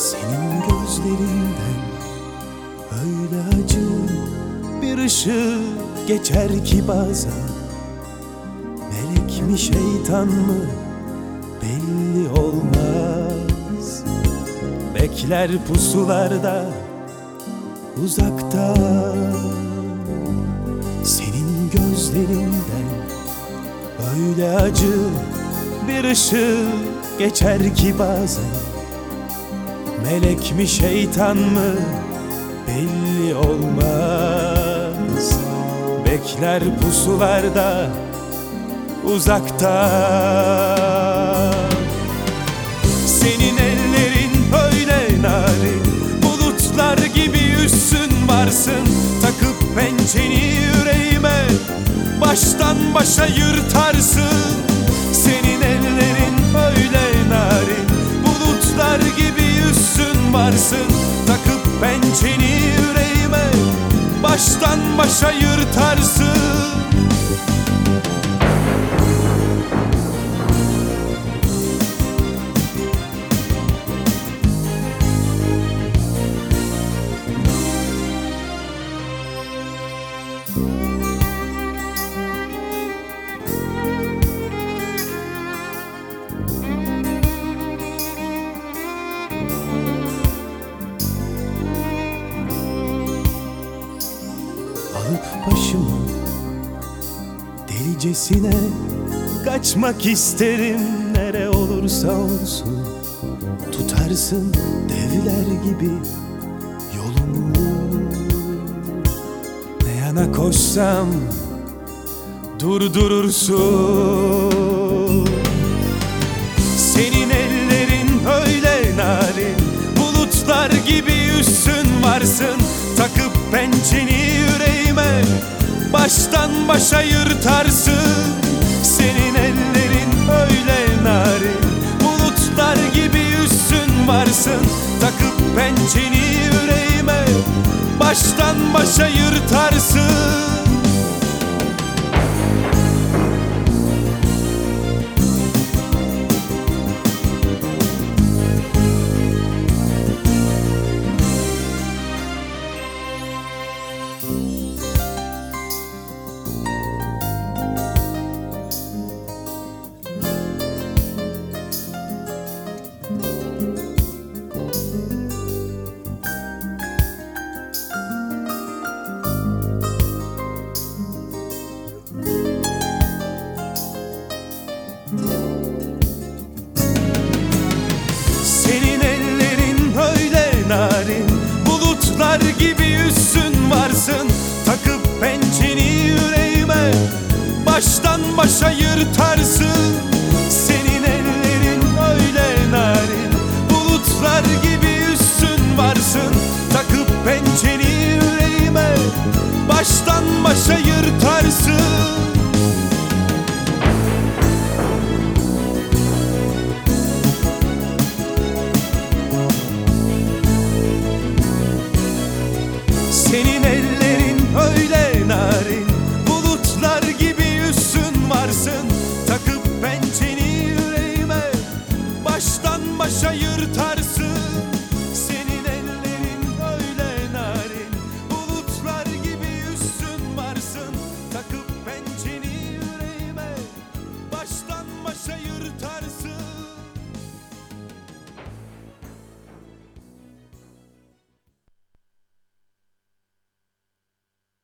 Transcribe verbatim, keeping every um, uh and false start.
Senin gözlerinden öyle acı bir ışık geçer ki bazen. Melek mi şeytan mı belli olmaz. Bekler pusularda uzakta. Senin gözlerinden öyle acı bir ışık geçer ki bazen. Melek mi şeytan mı belli olmaz. Bekler pusularda uzakta. Senin ellerin öyle narin, bulutlar gibi üssün varsın. Takıp pençeni yüreğime baştan başa yırtarsın. Senin ellerin öyle narin, bulutlar gibi üssün varsın. Takıp pençeni yüreğime baştan başa yırtarsın. Alıp başımı delicesine kaçmak isterim. Nere olursa olsun tutarsın devler gibi yolumu. Ne yana koşsam durdurursun. Senin ellerin öyle narin, bulutlar gibi üssün varsın. Takıp pençeni yüreğime baştan başa yırtarsın. Senin ellerin öyle narin, bulutlar gibi üssün varsın. Takıp pençeni yüreğime baştan başa yırtarsın. Senin ellerin öyle narin, bulutlar gibi üssün varsın. Takıp pençeni yüreğime baştan başa yırtarsın.